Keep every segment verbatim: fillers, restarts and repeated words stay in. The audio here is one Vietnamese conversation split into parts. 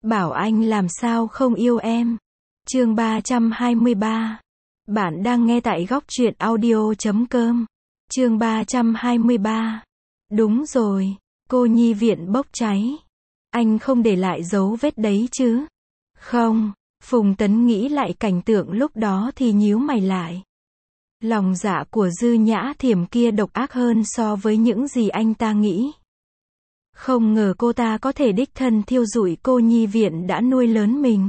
Bảo anh làm sao không yêu em. Chương ba trăm hai mươi ba. Bạn đang nghe tại góc truyện audio chấm com. Chương ba trăm hai mươi ba. Đúng rồi, cô nhi viện bốc cháy. Anh không để lại dấu vết đấy chứ? Không. Phùng Tấn nghĩ lại cảnh tượng lúc đó thì nhíu mày lại. Lòng dạ của Dư Nhã Thiểm kia độc ác hơn so với những gì anh ta nghĩ. Không ngờ cô ta có thể đích thân thiêu rụi cô nhi viện đã nuôi lớn mình.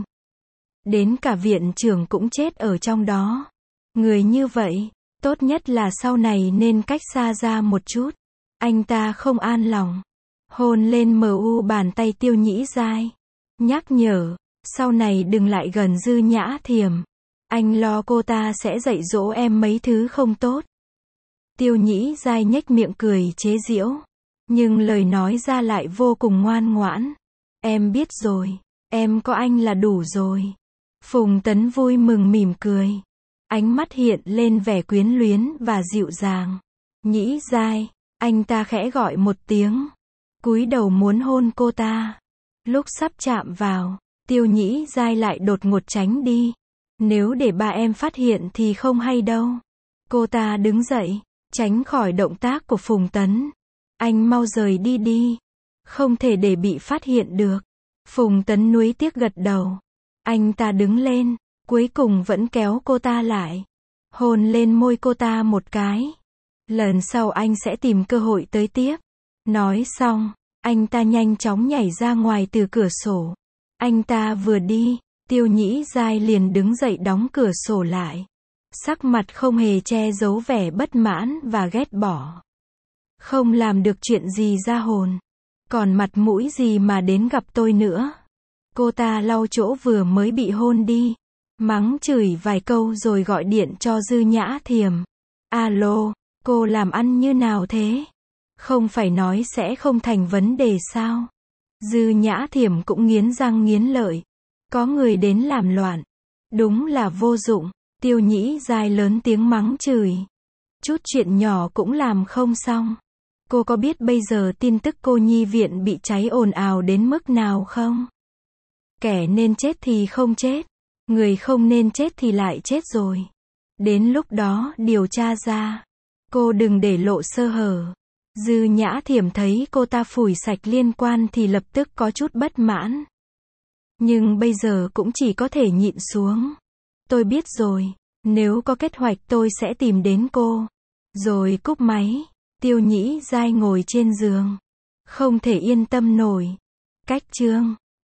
Đến cả viện trưởng cũng chết ở trong đó. Người như vậy, tốt nhất là sau này nên cách xa ra một chút. Anh ta không an lòng. Hôn lên mờ u bàn tay Tiêu Nhĩ Giai. Nhắc nhở, sau này đừng lại gần Dư Nhã Thiểm. Anh lo cô ta sẽ dạy dỗ em mấy thứ không tốt. Tiêu Nhĩ Giai nhếch miệng cười chế giễu. Nhưng lời nói ra lại vô cùng ngoan ngoãn. Em biết rồi, em có anh là đủ rồi. Phùng Tấn vui mừng mỉm cười. Ánh mắt hiện lên vẻ quyến luyến và dịu dàng. Nhĩ Giai, anh ta khẽ gọi một tiếng. Cúi đầu muốn hôn cô ta. Lúc sắp chạm vào, Tiêu Nhĩ Giai lại đột ngột tránh đi. Nếu để ba em phát hiện thì không hay đâu. Cô ta đứng dậy, tránh khỏi động tác của Phùng Tấn. Anh mau rời đi đi. Không thể để bị phát hiện được. Phùng Tấn nuối tiếc gật đầu. Anh ta đứng lên, cuối cùng vẫn kéo cô ta lại. Hôn lên môi cô ta một cái. Lần sau anh sẽ tìm cơ hội tới tiếp. Nói xong, anh ta nhanh chóng nhảy ra ngoài từ cửa sổ. Anh ta vừa đi, Tiêu Nhĩ Giai liền đứng dậy đóng cửa sổ lại. Sắc mặt không hề che giấu vẻ bất mãn và ghét bỏ. Không làm được chuyện gì ra hồn. Còn mặt mũi gì mà đến gặp tôi nữa. Cô ta lau chỗ vừa mới bị hôn đi. Mắng chửi vài câu rồi gọi điện cho Dư Nhã Thiểm. Alo, cô làm ăn như nào thế? Không phải nói sẽ không thành vấn đề sao? Dư Nhã Thiểm cũng nghiến răng nghiến lợi. Có người đến làm loạn. Đúng là vô dụng. Tiêu Nhĩ Giai lớn tiếng mắng chửi. Chút chuyện nhỏ cũng làm không xong. Cô có biết bây giờ tin tức cô nhi viện bị cháy ồn ào đến mức nào không? Kẻ nên chết thì không chết. Người không nên chết thì lại chết rồi. Đến lúc đó điều tra ra. Cô đừng để lộ sơ hở. Dư Nhã Thiểm thấy cô ta phủi sạch liên quan thì lập tức có chút bất mãn. Nhưng bây giờ cũng chỉ có thể nhịn xuống. Tôi biết rồi. Nếu có kế hoạch tôi sẽ tìm đến cô. Rồi cúp máy. Tiêu Nhĩ Giai ngồi trên giường. Không thể yên tâm nổi. Cách chương